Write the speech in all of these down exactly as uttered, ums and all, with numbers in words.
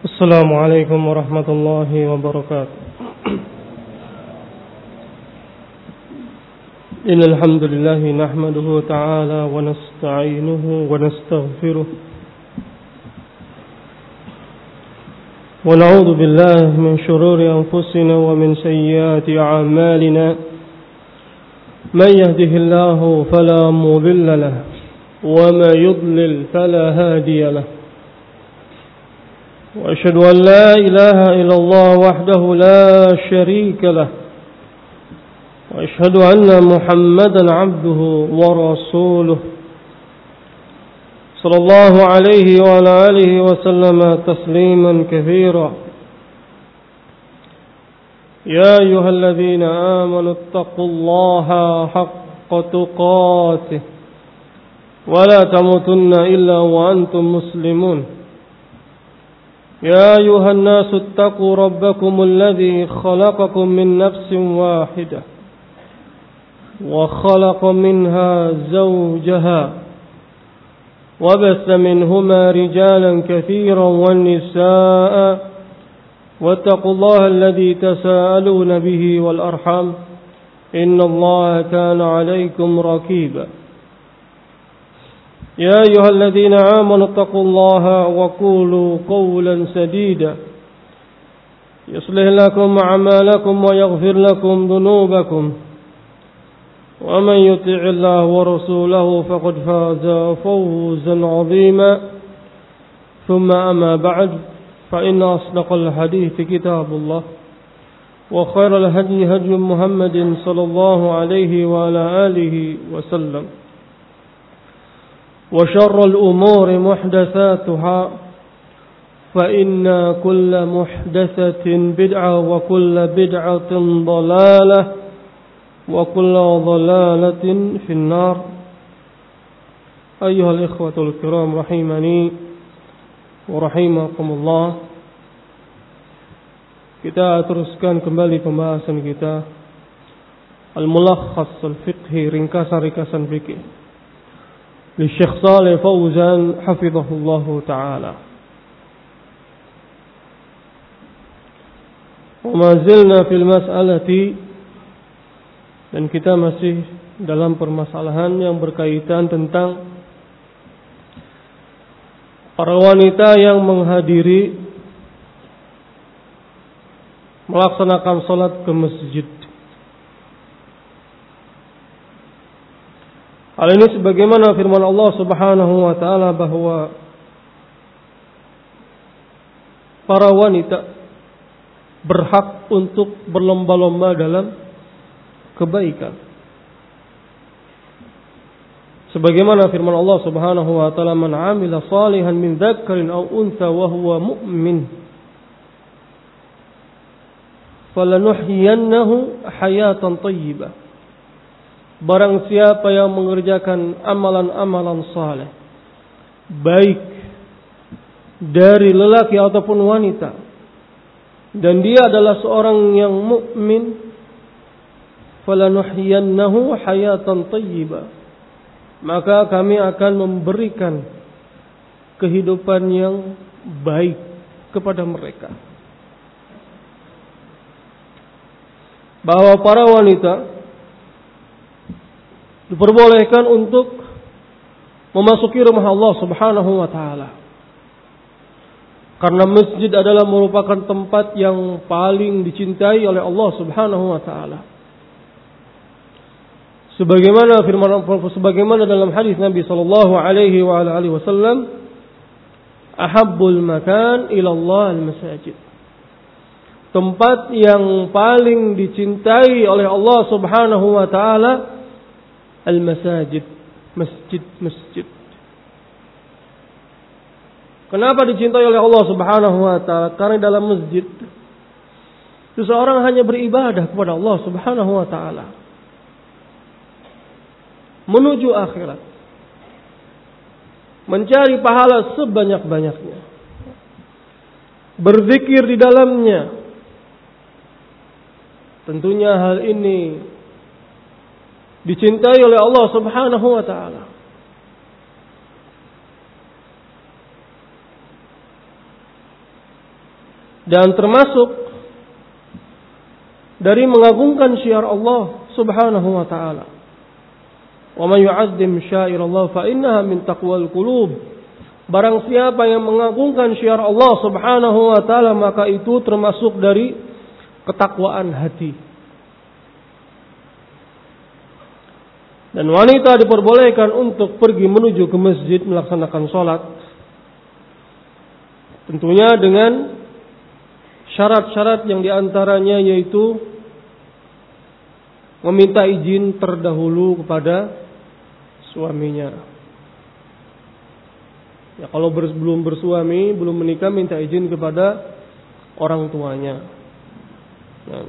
السلام عليكم ورحمة الله وبركاته. إن الحمد لله نحمده تعالى ونستعينه ونستغفره ونعوذ بالله من شرور أنفسنا ومن سيئات أعمالنا. من يهده الله فلا مضل له وما يضلل فلا هادي له. وأشهد أن لا إله إلا الله وحده لا شريك له. وأشهد أن محمدا عبده ورسوله صلى الله عليه وعلى آله وسلم تسليما كثيرا. يا أيها الذين آمنوا اتقوا الله حق تقاته ولا تموتن إلا وأنتم مسلمون. يا أيها الناس اتقوا ربكم الذي خلقكم من نفس واحدة وخلق منها زوجها وبث منهما رجالا كثيرا والنساء واتقوا الله الذي تساءلون به والأرحام إن الله كان عليكم رقيبا. يا أيها الذين آمنوا اتقوا الله وقولوا قولا سديدا يصلح لكم أعمالكم ويغفر لكم ذنوبكم ومن يطع الله ورسوله فقد فاز فوزا عظيما. ثم أما بعد فإن أصدق الحديث كتاب الله وخير الهدي هدي محمد صلى الله عليه وعلى آله وسلم وشر الأمور محدثاتها فإن كل محدثة بدعة وكل بدعة ضلالة وكل ضلالة في النار. أيها الإخوة الكرام رحمني ورحمكم الله. Kita teruskan kembali pembahasan kita Al-Mulakhas Al-Fiqhi, ringkasan-ringkasan fikih li Syekh Shalih Fauzan hafizahullahu taala. Wa ma zilna fil mas'alati, dan kita masih dalam permasalahan yang berkaitan tentang para wanita yang menghadiri melaksanakan salat ke masjid. Hal ini sebagaimana firman Allah Subhanahu wa taala bahwa para wanita berhak untuk berlomba-lomba dalam kebaikan. Sebagaimana firman Allah Subhanahu wa taala, "Man 'amila shalihan min dzakarin aw untha wa huwa mu'min falanuhyiyannahu hayatan thayyibah." Barang siapa yang mengerjakan amalan-amalan saleh, baik dari lelaki ataupun wanita, dan dia adalah seorang yang mukmin, falanuhyiyannahu hayatan thayyibah, maka kami akan memberikan kehidupan yang baik kepada mereka. Bahwa para wanita diperbolehkan untuk memasuki rumah Allah Subhanahu wa taala, karena masjid adalah merupakan tempat yang paling dicintai oleh Allah Subhanahu wa taala. Sebagaimana firman sebagaimana dalam hadis Nabi sallallahu alaihi wa alihi wasallam, ahabbul makan ila Allah al-masajid. Tempat yang paling dicintai oleh Allah Subhanahu wa taala al-masajid, masjid-masjid. Kenapa dicintai oleh Allah Subhanahu wa taala? Karena dalam masjid seseorang hanya beribadah kepada Allah Subhanahu wa taala, menuju akhirat, mencari pahala sebanyak-banyaknya, berzikir di dalamnya. Tentunya hal ini dicintai oleh Allah Subhanahu wa taala. Dan termasuk dari mengagungkan syiar Allah Subhanahu wa taala. Wa may yu'azzim syairallah fa innaha min taqwal qulub. Barang siapa yang mengagungkan syiar Allah Subhanahu wa taala, maka itu termasuk dari ketakwaan hati. Dan wanita diperbolehkan untuk pergi menuju ke masjid melaksanakan sholat. Tentunya dengan syarat-syarat yang diantaranya yaitu meminta izin terdahulu kepada suaminya. Ya, kalau ber, belum bersuami, belum menikah, minta izin kepada orang tuanya. Nah.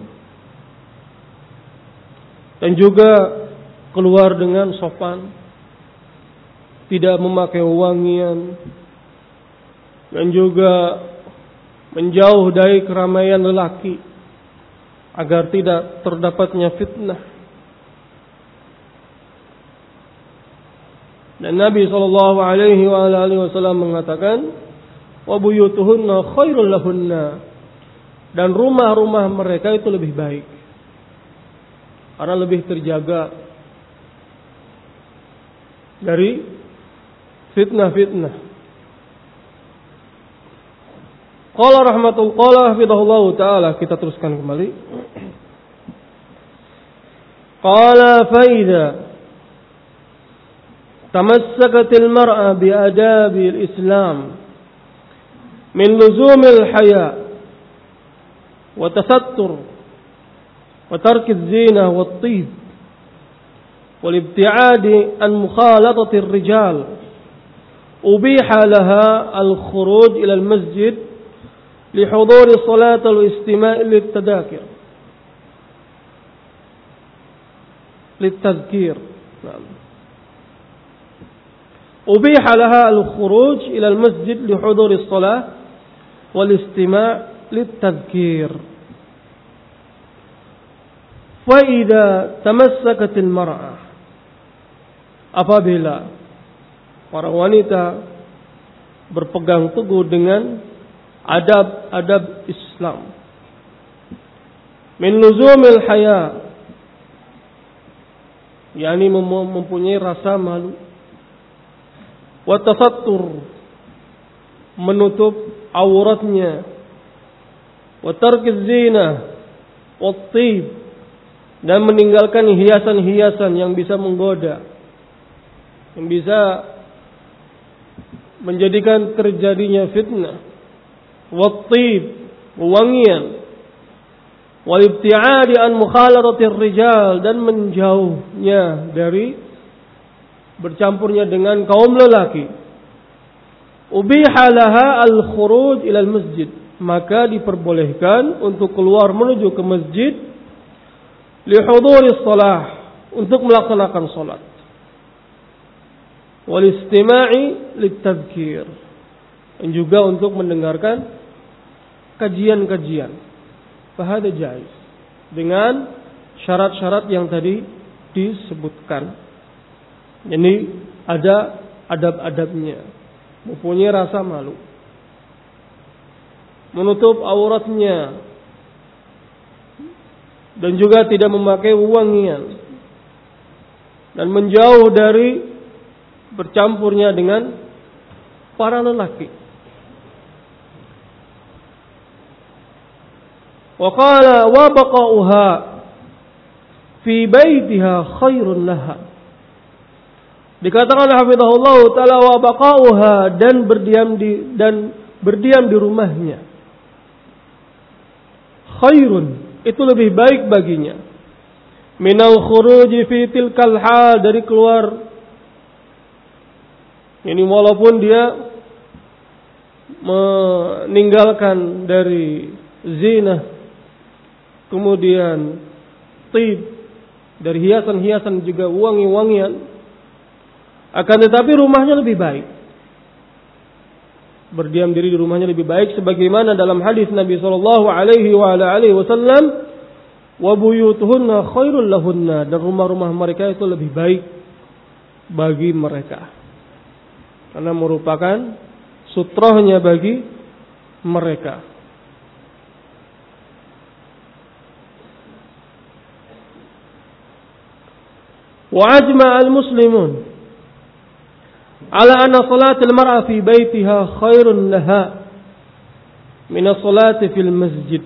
Dan juga keluar dengan sopan, tidak memakai wangian, dan juga menjauh dari keramaian lelaki agar tidak terdapatnya fitnah. Dan Nabi sallallahu alaihi wasallam mengatakan, wa buyutuhunna khairul lahunna, dan rumah-rumah mereka itu lebih baik karena lebih terjaga dari fitnah-fitnah. Qala rahmatul qala hafidhahullahu ta'ala, kita teruskan kembali. Qala fa idza tamassakatil mar'a bi adabil islam min luzumil haya wa tasattur wa tarkiz zina wat tib wal ibti'adi an mukhalatati ar-rijal, ubiha laha al-khuruj ila al-masjid li hudur as-salat wal istima' lit-tadakir lit-tadhkir. Ubiha laha al-khuruj ila al-masjid li hudur as-salat wal istima' lit-tadhkir. Fa idza tamassakat al-mar'ah, apabila para wanita berpegang teguh dengan adab-adab Islam, min luzumil haya, yakni mempunyai rasa malu, wa tasattur, menutup auratnya, wa tarkiz zina wa tib, dan meninggalkan hiasan-hiasan yang bisa menggoda, yang bisa menjadikan terjadinya fitnah, wattib, wangian, wal ibti'adi an mukhalatatir rijal, dan menjauhnya dari bercampurnya dengan kaum lelaki. Ubiha laha al khuruj ila al masjid, maka diperbolehkan untuk keluar menuju ke masjid li huduris shalah, untuk melaksanakan salat, wal istima'i litadhkir, dan juga untuk mendengarkan kajian-kajian. Fahada jaiz, dengan syarat-syarat yang tadi disebutkan. Jadi ada adab-adabnya, mempunyai rasa malu, menutup auratnya, dan juga tidak memakai wangian, dan menjauh dari bercampurnya dengan para lelaki. Wa qala wa baqa'uha fi baitiha khairun laha. Dikatakan hafizahullah taala wa baqa'uha, dan berdiam di dan berdiam di rumahnya, khairun, itu lebih baik baginya, minal khuruji fi tilkal hal, dari keluar ini walaupun dia meninggalkan dari zina, kemudian tib, dari hiasan-hiasan juga wangi-wangian, akan tetapi rumahnya lebih baik, berdiam diri di rumahnya lebih baik, sebagaimana dalam hadis Nabi sallallahu alaihi wasallam, wa buyutuhunna khairul lahunna, dan rumah-rumah mereka itu lebih baik bagi mereka, karena merupakan sutrohnya bagi mereka. Wa ajma'a al-muslimun ala anna salatil mar'a fi baitiha khairun laha min as-salati fil masjid.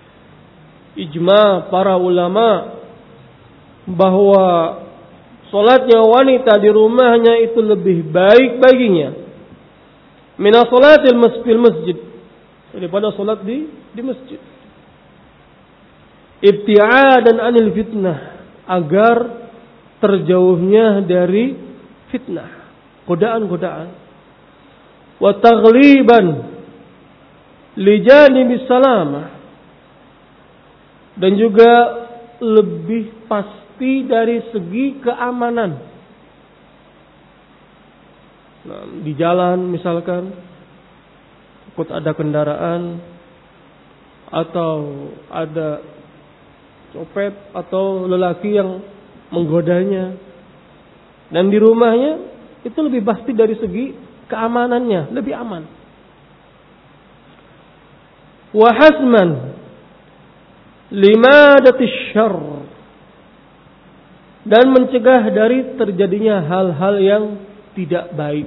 Ijma' para ulama bahwa salatnya wanita di rumahnya itu lebih baik baginya min as-salatil fil masjid, daripada salat di di masjid. Ibti'adan anil fitnah, agar terjauhnya dari fitnah, godaan-godaan. Wa taghliban li janibis salamah, dan juga lebih pasti dari segi keamanan. Nah, di jalan misalkan takut ada kendaraan atau ada copet atau lelaki yang menggodanya, dan di rumahnya itu lebih pasti dari segi keamanannya, lebih aman. Wa hasman limadatis syarr, dan mencegah dari terjadinya hal-hal yang tidak baik.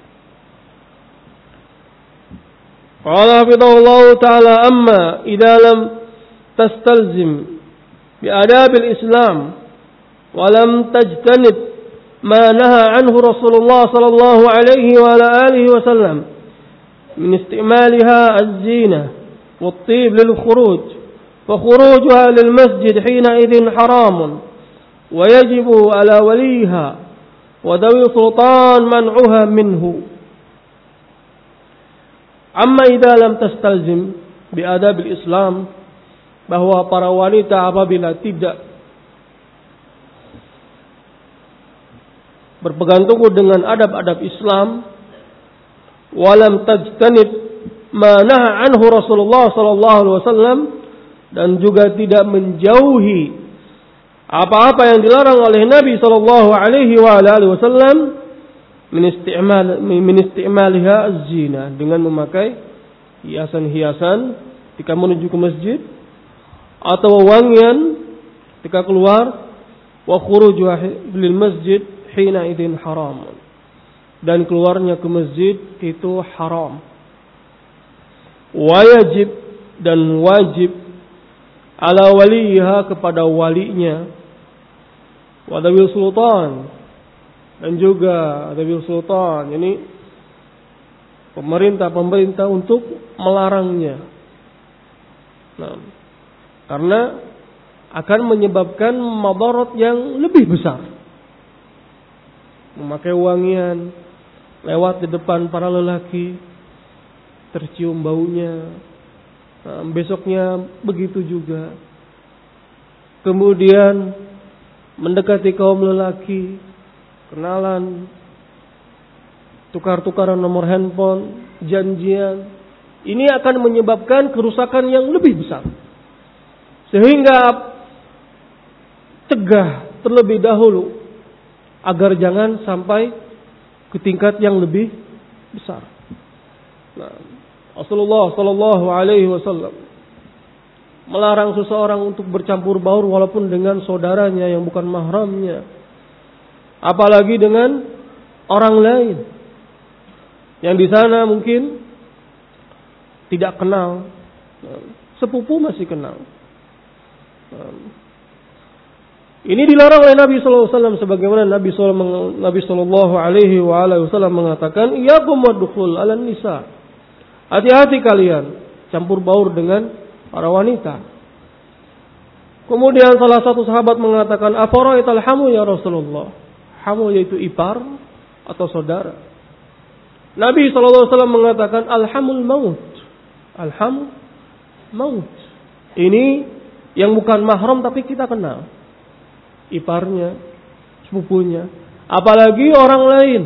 Qala hafidhahullahu ta'ala amma idza lam tastalzim bi adabil islam wa lam tajtanib ma naha anhu Rasulullah sallallahu alaihi wa ala alihi wa sallam min istimaliha az-zina wa at-tib lil khuruj fa khurujuha lil masjid hina idhin haramun wa yajibu ala waliha wa dawi sultan man'uha minhu. Amma idza lam tastalzim bi adabil islam, bahwa para wanita apabila tidak berpegang teguh dengan adab-adab Islam, walam tajtanib ma naha anhu Rasulullah sallallahu alaihi wasallam, dan juga tidak menjauhi apa-apa yang dilarang oleh Nabi sallallahu alaihi wa alihi wasallam min isti'mal min isti'malha az-zina, dengan memakai hiasan-hiasan ketika menuju ke masjid, atau wangian ketika keluar, wa khurujuha lil masjid hina idzin haram, dan keluarnya ke masjid itu haram. Wajib, dan wajib ala waliha, kepada walinya, wa dawil sultan, dan juga dawil sultan, ini pemerintah-pemerintah untuk melarangnya. Nah, karena akan menyebabkan madarat yang lebih besar. Memakai wangian, lewat di depan para lelaki, tercium baunya. Nah, besoknya begitu juga. Kemudian mendekati kaum lelaki, kenalan, tukar-tukaran nomor handphone, janjian. Ini akan menyebabkan kerusakan yang lebih besar. Sehingga cegah terlebih dahulu agar jangan sampai ke tingkat yang lebih besar. Nah, Rasulullah sallallahu alaihi wasallam melarang seseorang untuk bercampur baur walaupun dengan saudaranya yang bukan mahramnya, apalagi dengan orang lain yang di sana mungkin tidak kenal, sepupu masih kenal. Ini dilarang oleh Nabi sallallahu alaihi wasallam, sebagaimana Nabi sallallahu alaihi wasallam mengatakan, "Iyyakum wadkhul 'alan nisa." Hati-hati kalian campur baur dengan para wanita. Kemudian salah satu sahabat mengatakan, "Afara'aital hamu ya Rasulullah?" Hamu yaitu ipar atau saudara. Nabi sallallahu alaihi wasallam mengatakan, "Alhamul maut." Alham maut. Ini yang bukan mahram tapi kita kenal, iparnya, sepupunya, apalagi orang lain.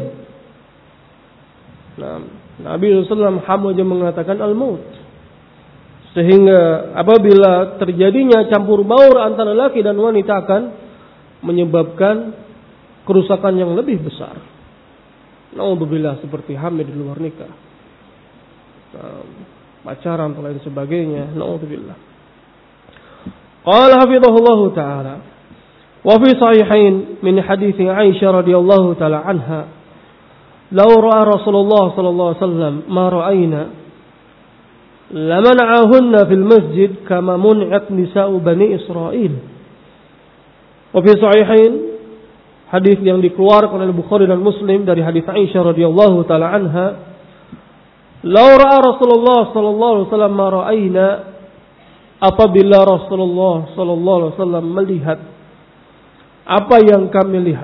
Nah, Nabi sallallahu alaihi wasallam hamu aja mengatakan al-maut. Sehingga apabila terjadinya campur baur antara laki dan wanita akan menyebabkan kerusakan yang lebih besar. Naudzubillah, seperti hamil di luar nikah, nah, pacaran dan lain sebagainya. Naudzubillah. Qala hafizahullahu ta'ala, Wa fi sahihain min hadits Aisyah radhiyallahu taala anha, "Law ra'a Rasulullah sallallahu alaihi wasallam ma ra'ayna laman'ahunna fil masjid kama mun'at nisa'u Bani Israil." Wa fi sahihain, hadis yang dikeluarkan oleh Bukhari dan Muslim dari hadis Aisyah radhiyallahu taala anha, "Law ra'a Rasulullah sallallahu alaihi wasallam ma ra'ayna," apabila Rasulullah sallallahu alaihi wasallam melihat apa yang kami lihat,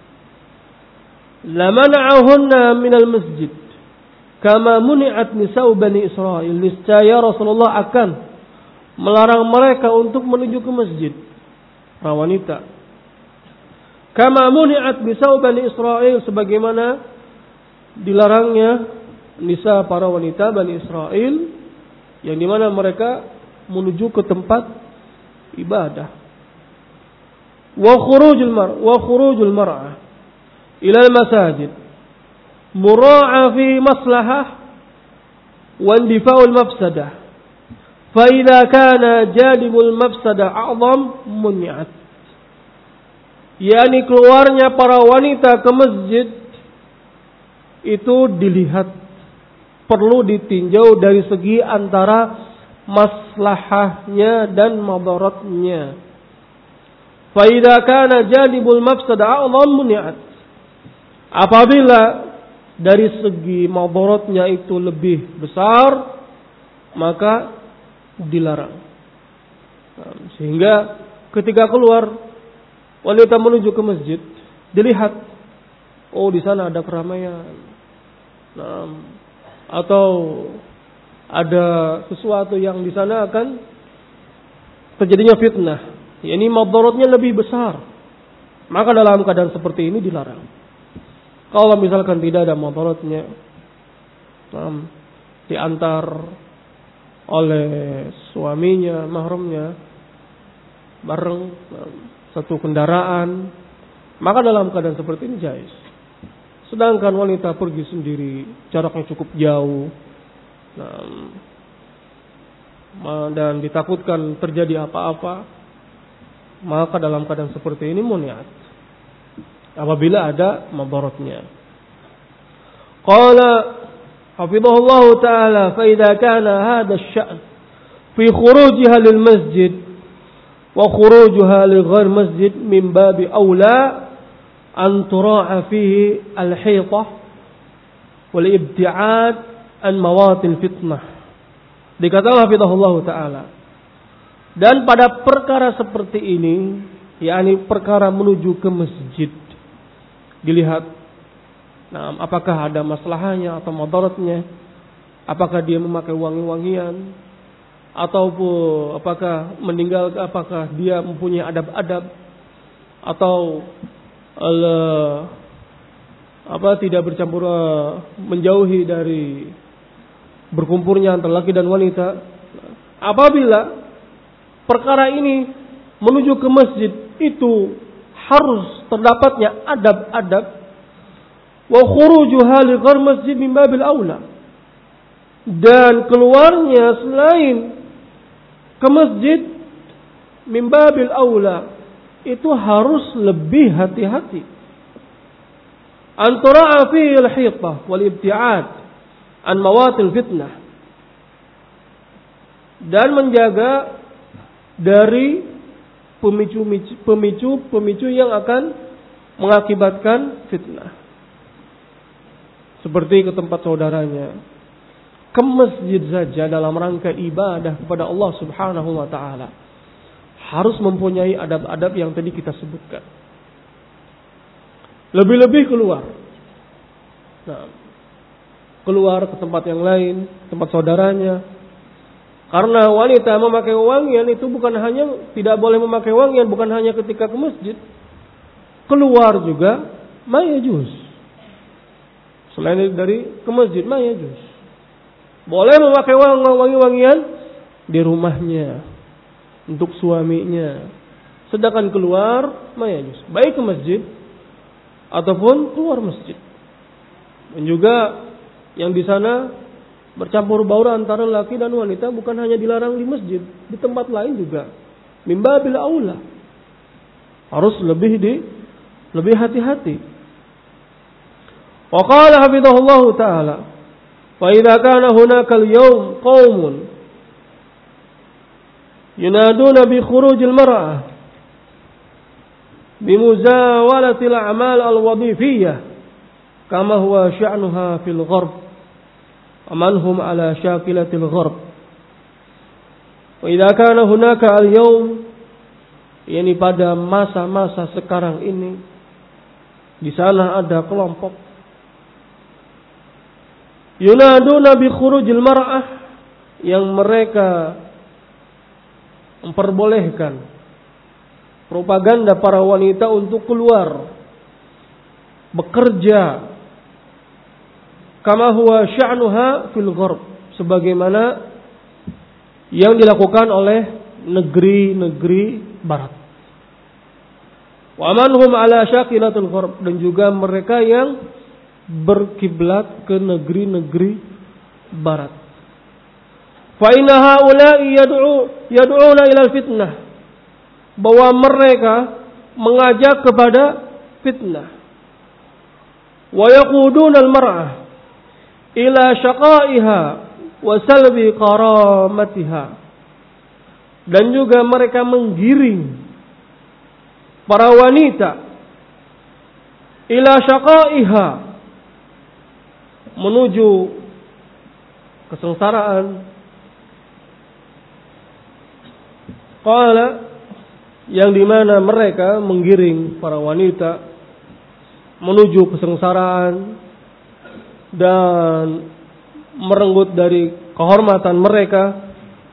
lamana'ahunna minal masjid kama muni'at nisa'u Bani Israil, niscaya Rasulullah akan melarang mereka untuk menuju ke masjid, para wanita. Kama muni'at nisa'u Bani Israil, sebagaimana dilarangnya nisa para wanita Bani Israil, yang dimana mereka menuju ke tempat ibadah. Wa khurujul mar wa khurujul mar'ah ila al-masajid mura'a fi maslahah wa indifa'ul mafsadah, fa idza kana jalibul mafsadah a'zam mun'at. Yani keluarnya para wanita ke masjid itu dilihat, perlu ditinjau dari segi antara maslahahnya dan madaratnya. Fa idza kana jalibul mafsadah a'zam mun'at. Apabila dari segi madaratnya itu lebih besar, maka dilarang. Sehingga ketika keluar wanita menuju ke masjid, dilihat, oh di sana ada keramaian, nah, atau ada sesuatu yang di sana akan terjadinya fitnah, ini madaratnya lebih besar, maka dalam keadaan seperti ini dilarang. Kalau misalkan tidak ada madaratnya, nah, diantar oleh suaminya, mahramnya, bareng nah, satu kendaraan, maka dalam keadaan seperti ini jais. Sedangkan wanita pergi sendiri, jaraknya cukup jauh, nah, dan ditakutkan terjadi apa-apa, maka dalam keadaan seperti ini muniat apabila ada madaratnya. Qala hafizahullah ta'ala, fa idza kana hadha asy-sya'n fi khurujiha lil masjid wa khurujuha li ghair masjid min babi aula an tura'a fihi al-hitah wal ibti'ad an mawatin fitnah. Dikatakan hafizahullah ta'ala, dan pada perkara seperti ini, yakni perkara menuju ke masjid, dilihat, nah, apakah ada masalahnya atau madaratnya, apakah dia memakai wangi-wangian, ataupun apakah meninggal, apakah dia mempunyai adab-adab, atau Allah, apa tidak bercampur, menjauhi dari berkumpulnya antara laki dan wanita. Apabila perkara ini menuju ke masjid itu harus terdapatnya adab-adab, wa khurujuha li ghair masjid min babil aula, dan keluarnya selain ke masjid min babil aula, itu harus lebih hati-hati. Antara fi al-hitah wal ibti'ad an mawatil fitnah, dan menjaga dari pemicu-pemicu yang akan mengakibatkan fitnah. Seperti ke tempat saudaranya, ke masjid saja dalam rangka ibadah kepada Allah Subhanahu wa taala, harus mempunyai adab-adab yang tadi kita sebutkan. Lebih-lebih keluar. Nah, keluar ke tempat yang lain, tempat saudaranya. Karena wanita memakai wangian itu bukan hanya, tidak boleh memakai wangian bukan hanya ketika ke masjid, keluar juga mayajuz. Selain dari ke masjid mayajuz. Boleh memakai wangi-wangian di rumahnya untuk suaminya. Sedangkan keluar mayajuz, baik ke masjid ataupun keluar masjid. Dan juga yang di sana bercampur baur antara laki dan wanita bukan hanya dilarang di masjid, di tempat lain juga. Mimbabil aula. harus lebih di lebih hati-hati. Wa qala hafizahullahu ta'ala, fa idza kana hunaka al-yawm qaumun yunaduna bi khurujil mar'ah bi muzawalati al-a'mal al-wadhifiyyah kama huwa sya'nuha fil gharb aman hum ala syakilatil gharb. Wa idza kana hunaka al-yawm, yakni pada masa-masa sekarang ini, di sana ada kelompok yunaduna bi khurujil mar'ah, yang mereka memperbolehkan propaganda para wanita untuk keluar bekerja, kama huwa sya'nuha fil gharb, sebagaimana yang dilakukan oleh negeri-negeri barat. Wa man hum ala syakilatul gharb, dan juga mereka yang berkiblat ke negeri-negeri barat. Fa inna haula'i yad'u yad'una ila fitnah, bahwa mereka mengajak kepada fitnah. Wa yaquduna al-mar'ah ila syaqaiha wa salbi karamatiha, dan juga mereka menggiring para wanita ila syaqaiha, menuju kesengsaraan. Qala, yang dimana mereka menggiring para wanita menuju kesengsaraan dan merenggut dari kehormatan mereka.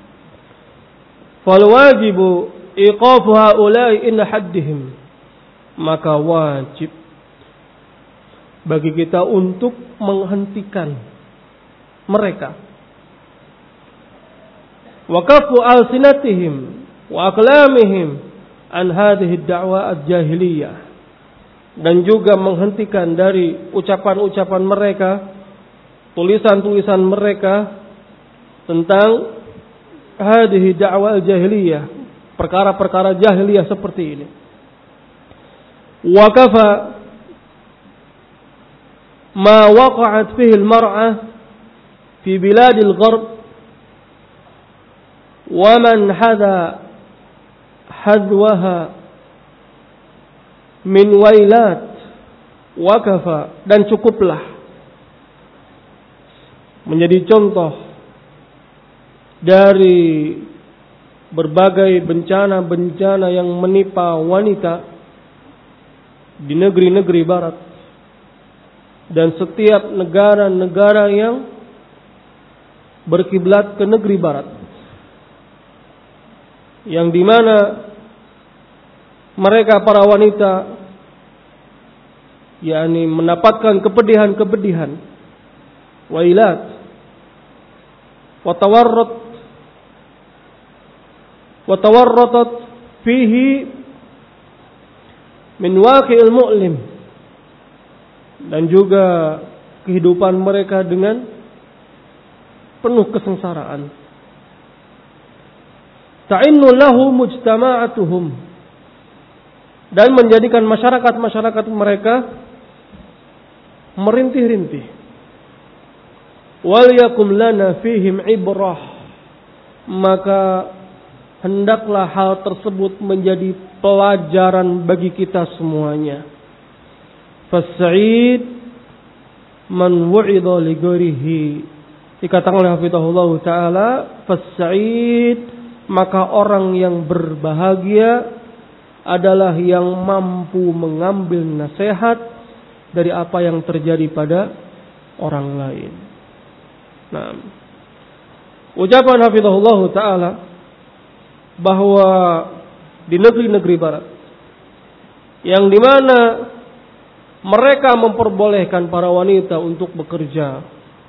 Fal wajibu iqafu haula'i in haddihim, maka wajib bagi kita untuk menghentikan mereka. Wa kafu alsinatihim wa aqlamihim an hadhihi ad-da'wa al-jahiliyah, dan juga menghentikan dari ucapan-ucapan mereka, tulisan-tulisan mereka tentang hadhihi da'wa al-jahiliyah, perkara-perkara jahiliyah seperti ini. Wa kafa ma waqa'at fihi al-mar'ah fi biladil gharb wa man hadha hadwaha min wailat wa kafa, dan cukuplah menjadi contoh dari berbagai bencana-bencana yang menimpa wanita di negeri-negeri barat dan setiap negara-negara yang berkiblat ke negeri barat, yang dimana mereka para wanita yakni mendapatkan kepedihan-kepedihan, wailat wa tawarrut wa tawarratat fihi min waqi'il mu'lim, dan juga kehidupan mereka dengan penuh kesengsaraan. Ta'innu lahu mujtama'atuhum, dan menjadikan masyarakat-masyarakat mereka merintih-rintih. Wal yakum lana fihim ibrah, maka hendaklah hal tersebut menjadi pelajaran bagi kita semuanya. Fas'id man wu'idha li ghairihi, dikatakan oleh hafizahullah taala, fas'id, maka orang yang berbahagia adalah yang mampu mengambil nasihat dari apa yang terjadi pada orang lain. Nah, ucapan hafizahullah taala bahwa di negeri-negeri barat yang dimana mereka memperbolehkan para wanita untuk bekerja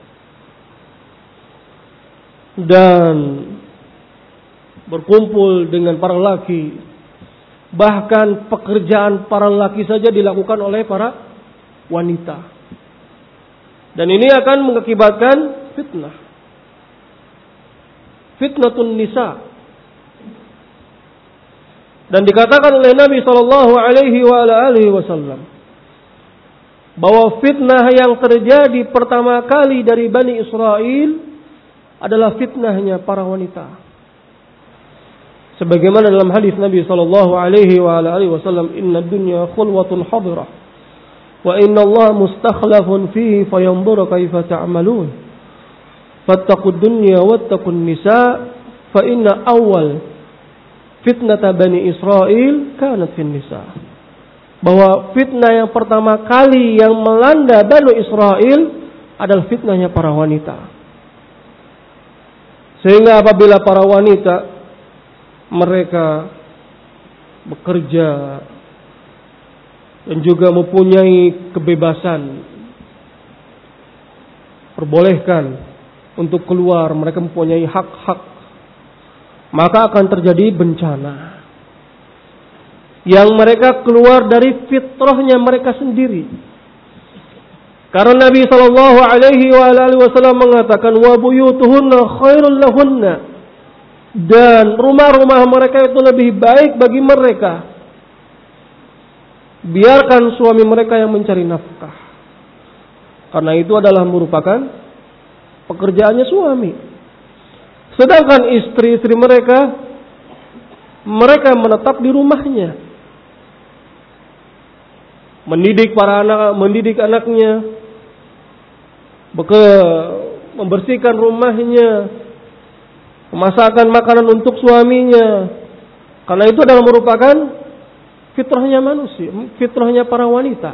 dan berkumpul dengan para laki, bahkan pekerjaan para laki saja dilakukan oleh para wanita, dan ini akan mengakibatkan fitnah, fitnatun nisa. Dan dikatakan oleh Nabi sallallahu alaihi wa alihi wasallam bahwa fitnah yang terjadi pertama kali dari Bani Israel adalah fitnahnya para wanita. Sebagaimana dalam hadis Nabi sallallahu alaihi wa alihi wasallam, "Inna dunya khulwatun hadirah wa inna Allah mustakhlafun fihi fayanzuru kaifa ta'malun. Fattaqud dunya wattaqun nisa fa inna awwal fitnata Bani Israel kanat fin nisa." Bahwa fitnah yang pertama kali yang melanda Bani Israel adalah fitnahnya para wanita. Sehingga apabila para wanita mereka bekerja dan juga mempunyai kebebasan, perbolehkan untuk keluar, mereka mempunyai hak-hak, maka akan terjadi bencana yang mereka keluar dari fitrahnya mereka sendiri. Karena Nabi sallallahu alaihi wasallam mengatakan, wa buyutuhunna khairul lahunna, dan rumah-rumah mereka itu lebih baik bagi mereka. Biarkan suami mereka yang mencari nafkah, karena itu adalah merupakan pekerjaannya suami. Sedangkan istri-istri mereka, mereka menetap di rumahnya, mendidik para anak, mendidik anaknya, bekerja, membersihkan rumahnya, memasakkan makanan untuk suaminya. Karena itu adalah merupakan fitrahnya manusia, fitrahnya para wanita.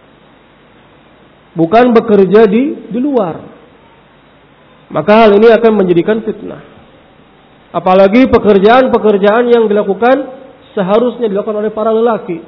Bukan bekerja di di luar. Maka hal ini akan menjadikan fitnah. Apalagi pekerjaan-pekerjaan yang dilakukan seharusnya dilakukan oleh para lelaki.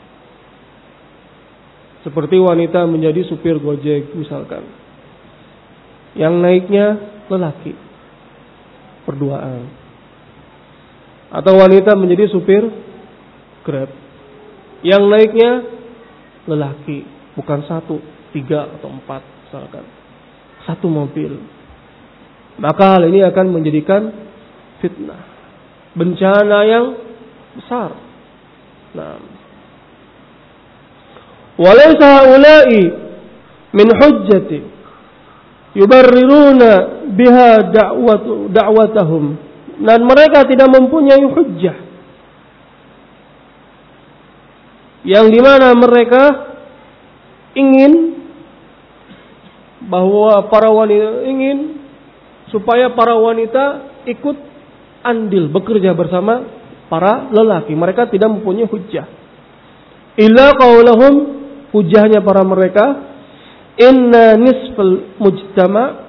Seperti wanita menjadi supir Gojek misalkan, yang naiknya lelaki berduaan. Atau wanita menjadi supir Grab, yang naiknya lelaki, bukan satu, tiga atau empat misalkan, satu mobil. Maka hal ini akan menjadikan fitnah, bencana yang besar. Nah, walaysa haula'i min hujjati yubarriruna biha da'watu da'watahum, dan mereka tidak mempunyai hujjah yang dimana mereka ingin bahwa para wanita ingin supaya para wanita ikut andil bekerja bersama para lelaki. Mereka tidak mempunyai hujjah. Illa qaulahum, hujjahnya para mereka, inna nisfal mujtama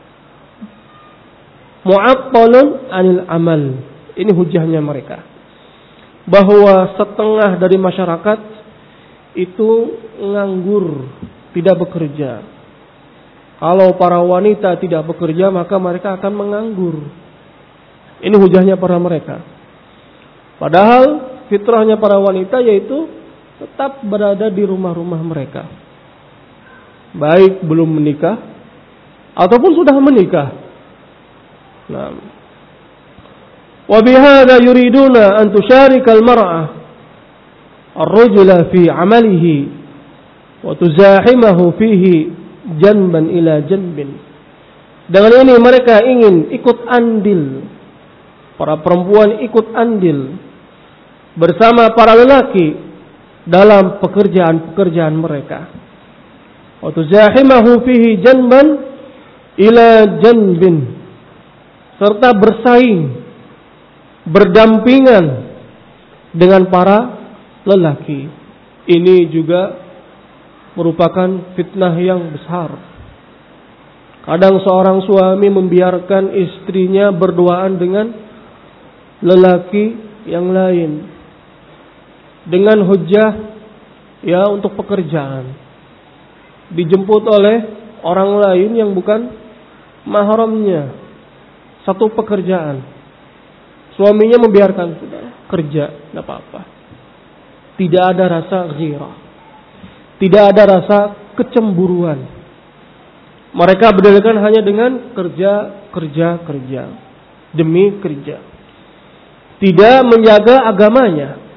mu'attalun anil amal. Ini hujjahnya mereka, bahwa setengah dari masyarakat itu nganggur, tidak bekerja. Kalau para wanita tidak bekerja, maka mereka akan menganggur. Ini hujahnya para mereka. Padahal fitrahnya para wanita yaitu tetap berada di rumah-rumah mereka, baik belum menikah ataupun sudah menikah. Nah, wa bihadza yuriduna an tusharika al-mar'ah ar-rajula fi 'amalihi wa tuzahimahu fihi janban ila janbin. Dengan ini mereka ingin ikut andil, para perempuan ikut andil bersama para lelaki dalam pekerjaan-pekerjaan mereka. Wa tuzahimahu fihi janban ila janbin, serta bersaing, berdampingan dengan para lelaki. Ini juga merupakan fitnah yang besar. Kadang seorang suami membiarkan istrinya berduaan dengan lelaki yang lain dengan hujjah ya untuk pekerjaan, dijemput oleh orang lain yang bukan mahramnya, satu pekerjaan. Suaminya membiarkan, sudah kerja, tidak apa-apa. Tidak ada rasa ghirah, tidak ada rasa kecemburuan. Mereka berdalilkan hanya dengan kerja, kerja, kerja, demi kerja. Tidak menjaga agamanya.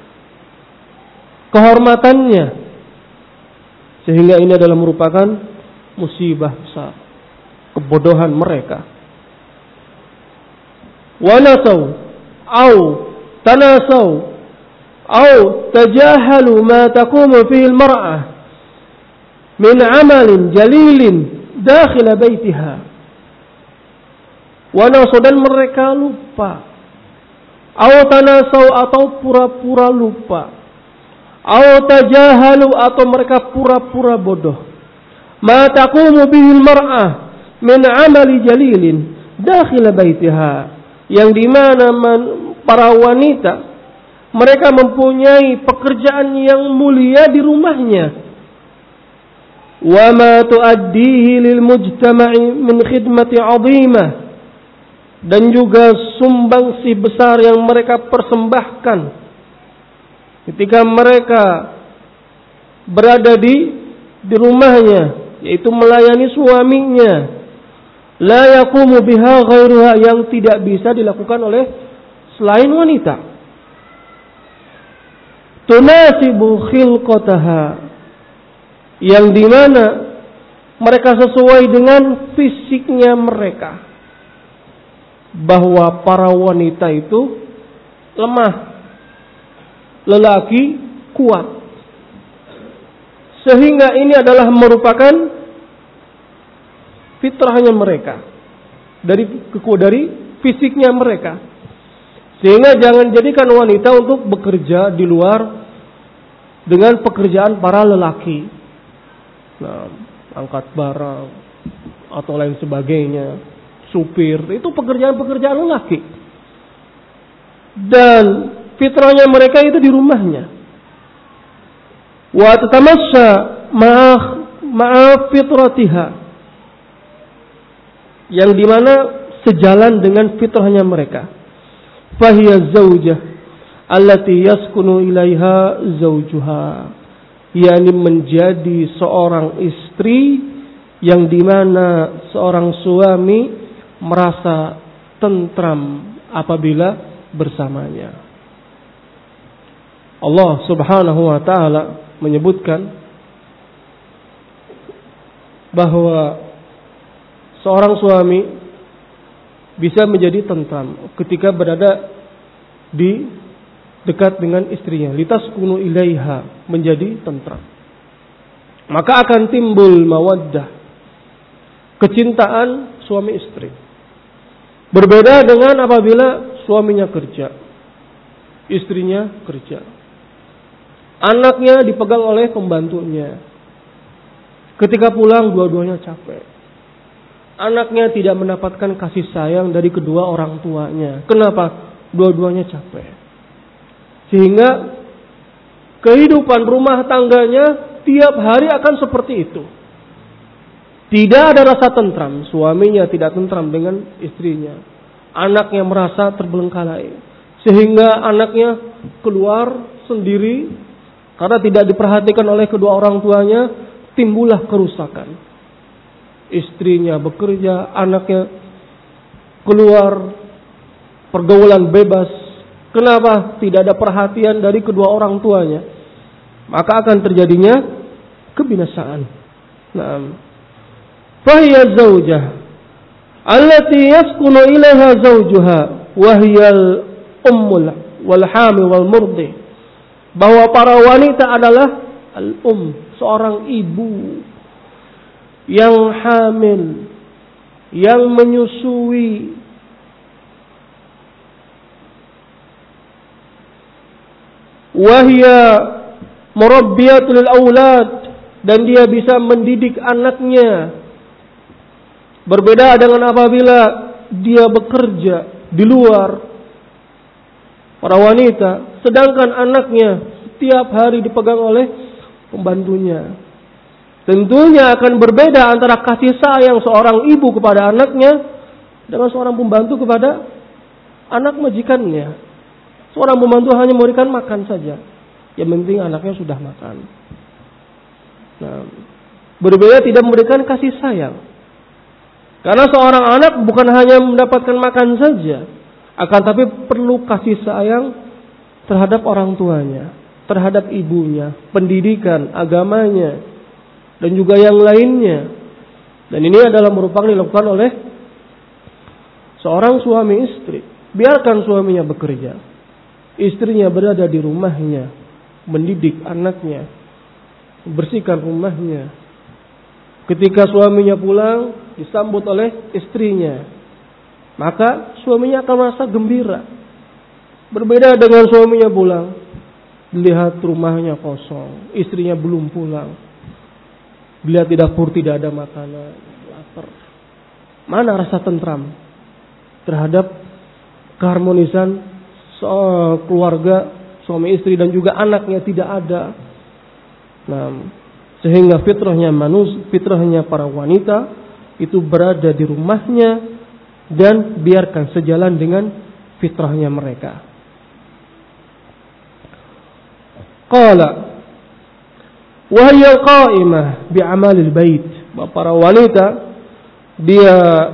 kehormatannya. Sehingga ini adalah merupakan musibah besar, kebodohan mereka. Wa nasau au tanasau au tajahalu ma taqumu fihi al-mar'ah min 'amalin jalilin dakhil baitiha. Wa nasau, dan mereka lupa, au tanasau atau pura-pura lupa, au tajahalu atau mereka pura-pura bodoh, ma taqumu bihi al-mar'ah min 'amali jalilin dakhil baitiha, yang di mana para wanita mereka mempunyai pekerjaan yang mulia di rumahnya. Wa ma tuaddihi lil mujtama'i min khidmati 'azimah, dan juga sumbangsi besar yang mereka persembahkan ketika mereka berada di di rumahnya, yaitu melayani suaminya. La yaqumu biha ghairuha, yang tidak bisa dilakukan oleh selain wanita. Tunasibu khilqataha, yang dimana mereka sesuai dengan fisiknya mereka. Bahwa para wanita itu lemah, lelaki kuat. Sehingga ini adalah merupakan fitrahnya mereka, dari dari fisiknya mereka. Sehingga jangan jadikan wanita untuk bekerja di luar dengan pekerjaan para lelaki. Nah, angkat barang atau lain sebagainya, supir, itu pekerjaan-pekerjaan lelaki. Dan fitrahnya mereka itu di rumahnya. Wa tatamassa ma'ah ma'a fitratiha, yang dimana sejalan dengan fitrahnya mereka. Fahiya zaujah allati yaskunu ilaiha zaujuha, yakni menjadi seorang istri yang dimana seorang suami merasa tentram apabila bersamanya. Allah Subhanahu wa taala menyebutkan bahwa seorang suami bisa menjadi tentram ketika berada di dekat dengan istrinya. Litaskunu ilaiha, menjadi tentram. Maka akan timbul mawaddah, kecintaan suami istri. Berbeda dengan apabila suaminya kerja, istrinya kerja, anaknya dipegang oleh pembantunya. Ketika pulang dua-duanya capek. Anaknya tidak mendapatkan kasih sayang dari kedua orang tuanya. Kenapa? Dua-duanya capek. Sehingga kehidupan rumah tangganya tiap hari akan seperti itu. Tidak ada rasa tentram. Suaminya tidak tentram dengan istrinya. Anaknya merasa terbelengkalai. Sehingga anaknya keluar sendiri. Karena tidak diperhatikan oleh kedua orang tuanya, timbullah kerusakan. Istrinya bekerja, anaknya keluar pergaulan bebas. Kenapa? Tidak ada perhatian dari kedua orang tuanya. Maka akan terjadinya kebinasaan. Naam. Fahiya zaujah allati yaskunu ilaiha zaujuha wa hiyal ummul wal hamil wal murdi. Bahwa para wanita adalah al-um, seorang ibu yang hamil, yang menyusui, wahia murabbiyatul aulad, dan dia bisa mendidik anaknya. Berbeda dengan apabila dia bekerja di luar, para wanita, sedangkan anaknya setiap hari dipegang oleh pembantunya. Tentunya akan berbeda antara kasih sayang seorang ibu kepada anaknya dengan seorang pembantu kepada anak majikannya. Seorang pembantu hanya memberikan makan saja. Yang penting anaknya sudah makan. Nah, berbeda tidak memberikan kasih sayang. Karena seorang anak bukan hanya mendapatkan makan saja, akan tapi perlu kasih sayang terhadap orang tuanya. terhadap ibunya, pendidikan, agamanya, dan juga yang lainnya. Dan ini adalah merupakan dilakukan oleh seorang suami istri. Biarkan suaminya bekerja, istrinya berada di rumahnya, mendidik anaknya, bersihkan rumahnya. Ketika suaminya pulang, disambut oleh istrinya, maka suaminya akan merasa gembira. Berbeda dengan suaminya pulang, dilihat rumahnya kosong, istrinya belum pulang, dilihat di dapur tidak ada makanan, lapar. Mana rasa tentram terhadap keharmonisan keluarga suami istri dan juga anaknya tidak ada. Nah, sehingga fitrahnya manusia, fitrahnya para wanita itu berada di rumahnya dan biarkan sejalan dengan fitrahnya mereka. Qala wa hiya qa'imah bi'amalil bait. Para wanita dia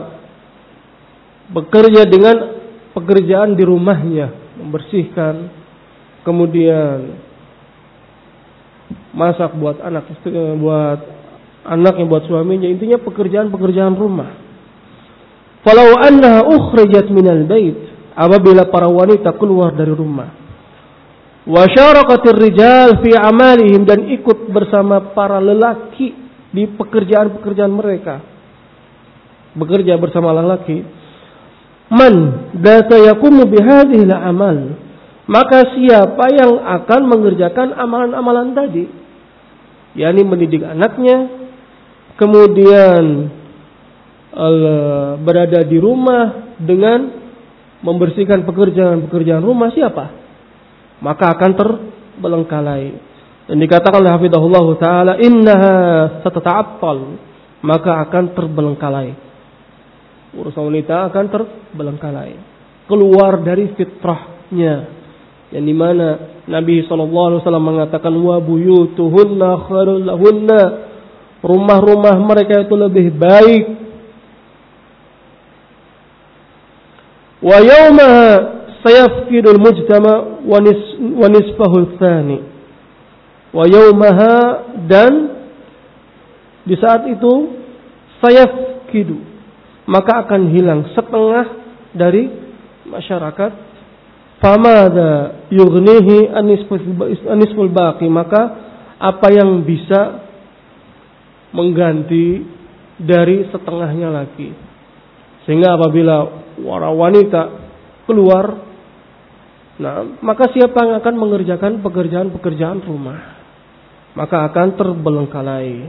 bekerja dengan pekerjaan di rumahnya, membersihkan, kemudian masak buat anak, buat anaknya, buat suaminya, intinya pekerjaan-pekerjaan rumah. Falau annaha ukhrijat minal bait, apabila para wanita keluar dari rumah, wa syaraqatir rijal fi amalihim, dan ikut bersama para lelaki di pekerjaan-pekerjaan mereka, bekerja bersama lelaki, man data yakumu bihadhil amal, maka siapa yang akan mengerjakan amalan-amalan tadi, yakni mendidik anaknya, kemudian uh, berada di rumah dengan membersihkan pekerjaan-pekerjaan rumah, siapa? Maka akan terbelengkalai. Dan dikatakan oleh hafizahullah ta'ala, innaha satata'attal, maka akan terbelengkalai. Urusan wanita akan terbelengkalai, keluar dari fitrahnya, yang dimana Nabi shallallahu alaihi wasallam mengatakan wa buyutuhunna khairul lahunna, rumah-rumah mereka itu lebih baik. Wa yawmaha sayafkidul mujtama wa nisfahul tsani. Wa yawmaha, dan di saat itu sayafkidu, maka akan hilang setengah dari masyarakat. Famada yughnihi anisful baqi, maka apa yang bisa mengganti dari setengahnya lagi. Sehingga apabila para wanita keluar, nah, maka siapa yang akan mengerjakan pekerjaan-pekerjaan rumah, maka akan terbelengkalai.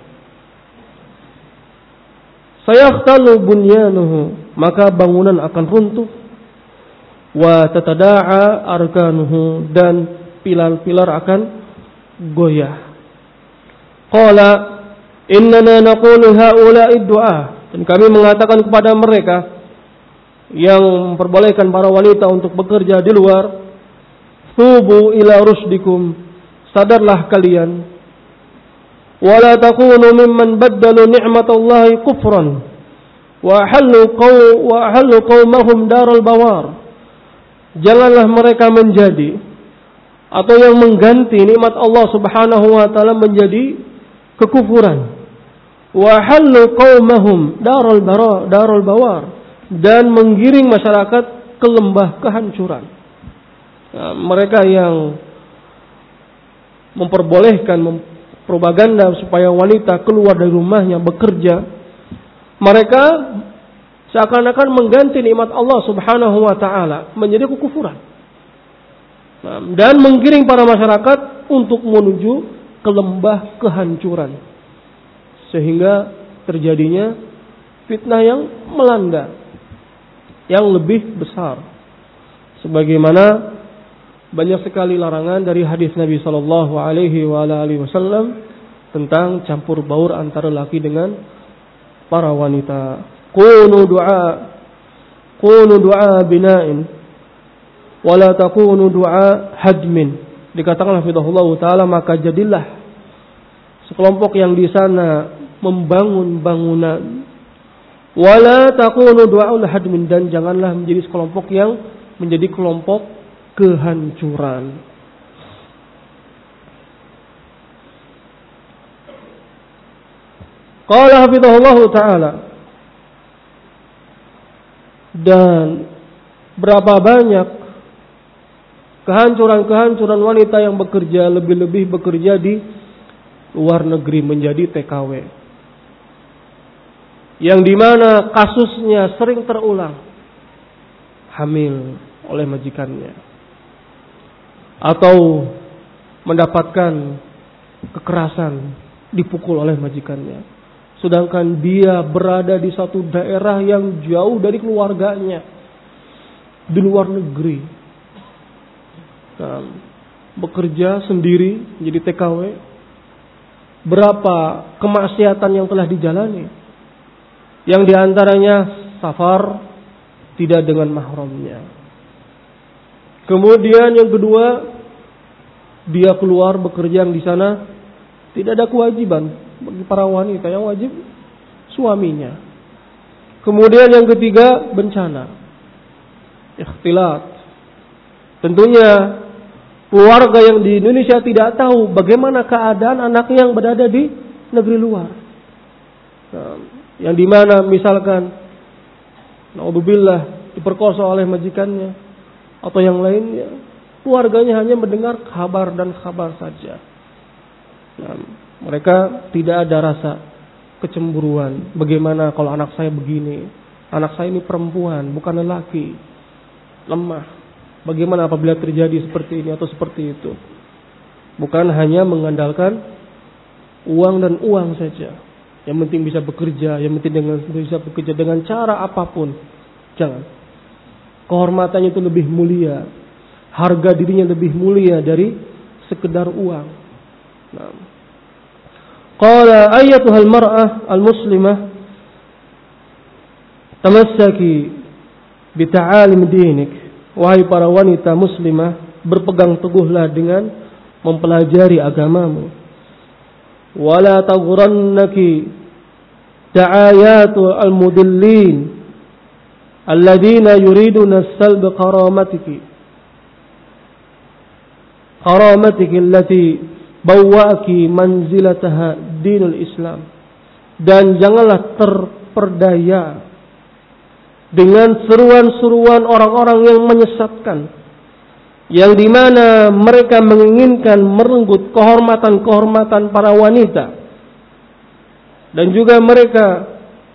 Sayakhtalu bunyanuhu, maka bangunan akan runtuh. Wa tatada'a arkanuhu, dan pilar-pilar akan goyah. Qala innana naqulu haula'i du'a, dan kami mengatakan kepada mereka yang memperbolehkan para wanita untuk bekerja di luar, tubu ila rusdikum, sadarlah kalian, wala takunu mimman baddalu ni'matallahi kufran wa halu qaw wa halu qaumahum daral bawar. Janganlah mereka menjadi atau yang mengganti nikmat Allah Subhanahu wa taala menjadi kekufuran. Wa halu qaumahum daral bara daral bawar, dan menggiring masyarakat ke lembah kehancuran. Nah, mereka yang memperbolehkan propaganda supaya wanita keluar dari rumahnya bekerja, mereka seakan-akan mengganti nikmat Allah Subhanahu wa taala menjadi kekufuran. Nah, dan menggiring para masyarakat untuk menuju ke lembah kehancuran, sehingga terjadinya fitnah yang melanda, yang lebih besar. Sebagaimana banyak sekali larangan dari hadis Nabi sallallahu alaihi wasallam tentang campur baur antara laki dengan para wanita. Qunu du'a Qunu du'a bina'in wala takunu du'a hadmin. Dikatakan hafizahullah ta'ala, maka jadilah sekelompok yang di sana membangun bangunan, wala takunu du'aul hadmin, dan janganlah menjadi sekelompok yang menjadi kelompok kehancuran. Qala hafizahullah ta'ala. Dan berapa banyak kehancuran-kehancuran wanita yang bekerja, lebih-lebih bekerja di luar negeri menjadi T K W. Yang dimana kasusnya sering terulang. Hamil oleh majikannya. Atau mendapatkan kekerasan, dipukul oleh majikannya. Sedangkan dia berada di satu daerah yang jauh dari keluarganya. Di luar negeri. Nah, bekerja sendiri jadi T K W. Berapa kemaksiatan yang telah dijalani. Yang diantaranya safar tidak dengan mahramnya. Kemudian yang kedua, dia keluar bekerja yang di sana tidak ada kewajiban bagi para wanita, yang wajib suaminya. Kemudian yang ketiga, bencana, ikhtilat. Tentunya keluarga yang di Indonesia tidak tahu bagaimana keadaan anaknya yang berada di negeri luar. Nah, yang dimana misalkan naudzubillah diperkosa oleh majikannya atau yang lainnya, keluarganya hanya mendengar kabar dan kabar saja. Nah, mereka tidak ada rasa kecemburuan. Bagaimana kalau anak saya begini? Anak saya ini perempuan, bukan lelaki. Lemah. Bagaimana apabila terjadi seperti ini atau seperti itu? Bukan hanya mengandalkan uang dan uang saja. Yang penting bisa bekerja, yang penting dengan bisa bekerja dengan cara apapun. Jangan. Kehormatannya itu lebih mulia. Harga dirinya lebih mulia dari sekedar uang. Nah. Qala ayyatuhal mar'ah al-muslimah tamassaki bita'alim dinik. Wahai para wanita muslimah, berpegang teguhlah dengan mempelajari agamamu. Wala taghrannaki da'ayatu al-mudillin alladhina yuriduna salb karamatiki karamatiki allati bawwa'aki manzilataha dinul Islam. Dan janganlah terperdaya dengan seruan-seruan orang-orang yang menyesatkan, yang dimana mereka menginginkan merenggut kehormatan-kehormatan para wanita, dan juga mereka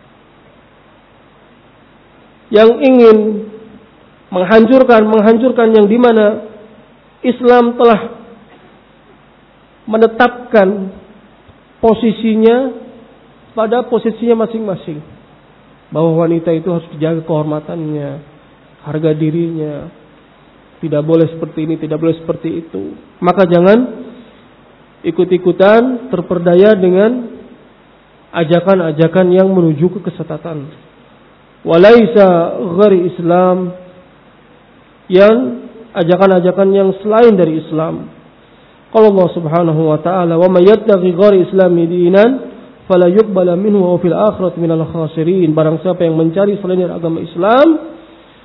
yang ingin menghancurkan menghancurkan yang dimana Islam telah menetapkan posisinya pada posisinya masing-masing, bahwa wanita itu harus dijaga kehormatannya, harga dirinya. Tidak boleh seperti ini, tidak boleh seperti itu. Maka jangan ikut-ikutan terperdaya dengan ajakan-ajakan yang menuju ke kesesatan. Walaisa ghairi Islam, yang ajakan-ajakan yang selain dari Islam. Qala Allah Subhanahu wa taala, "Wa may yattaqi ghairi Islami dinan fala yuqbala minhu wa fil akhirati minal khasirin." Barang siapa yang mencari selain dari agama Islam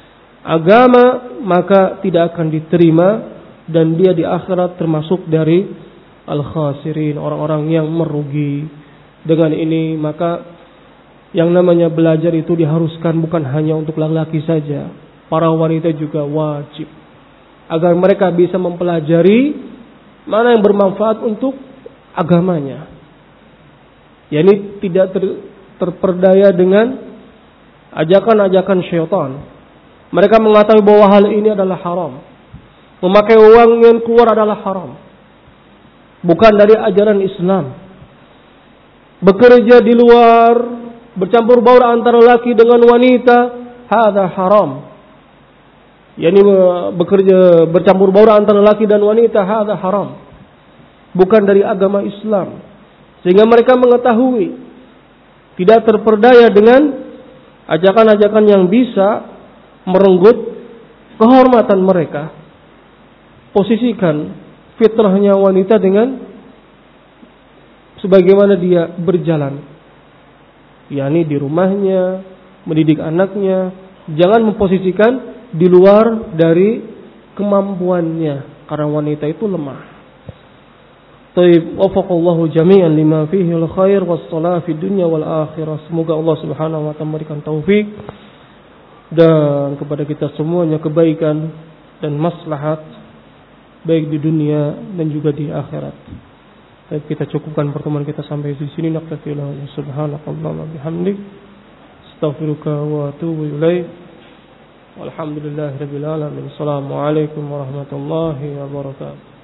agama, maka tidak akan diterima, dan dia di akhirat termasuk dari al-khasirin, orang-orang yang merugi. Dengan ini maka yang namanya belajar itu diharuskan bukan hanya untuk laki-laki saja, para wanita juga wajib, agar mereka bisa mempelajari mana yang bermanfaat untuk agamanya. Yani tidak ter, terperdaya dengan ajakan-ajakan syaitan. Mereka mengatakan bahwa hal ini adalah haram. Memakai uang yang keluar adalah haram. Bukan dari ajaran Islam. Bekerja di luar, bercampur baur antara laki dengan wanita, hadza haram. Yani bekerja bercampur baur antara laki dan wanita, hadza haram. Bukan dari agama Islam. Sehingga mereka mengetahui, tidak terperdaya dengan ajakan-ajakan yang bisa merenggut kehormatan mereka. Posisikan fitrahnya wanita dengan sebagaimana dia berjalan, yakni di rumahnya, mendidik anaknya. Jangan memposisikan di luar dari kemampuannya, karena wanita itu lemah. Taib, wafaqallahu jami'an lima fihi al-khair was-salah fid dunya wal akhirah. Semoga Allah Subhanahu wa taala memberikan taufik dan kepada kita semuanya kebaikan dan maslahat baik di dunia dan juga di akhirat. Baik, kita cukupkan pertemuan kita sampai di sini. Naqtafilahu subhanakallahumma bihamdik astaghfiruka wa atubu ilaik. Walhamdulillahirabbil alamin. Assalamualaikum warahmatullahi wabarakatuh.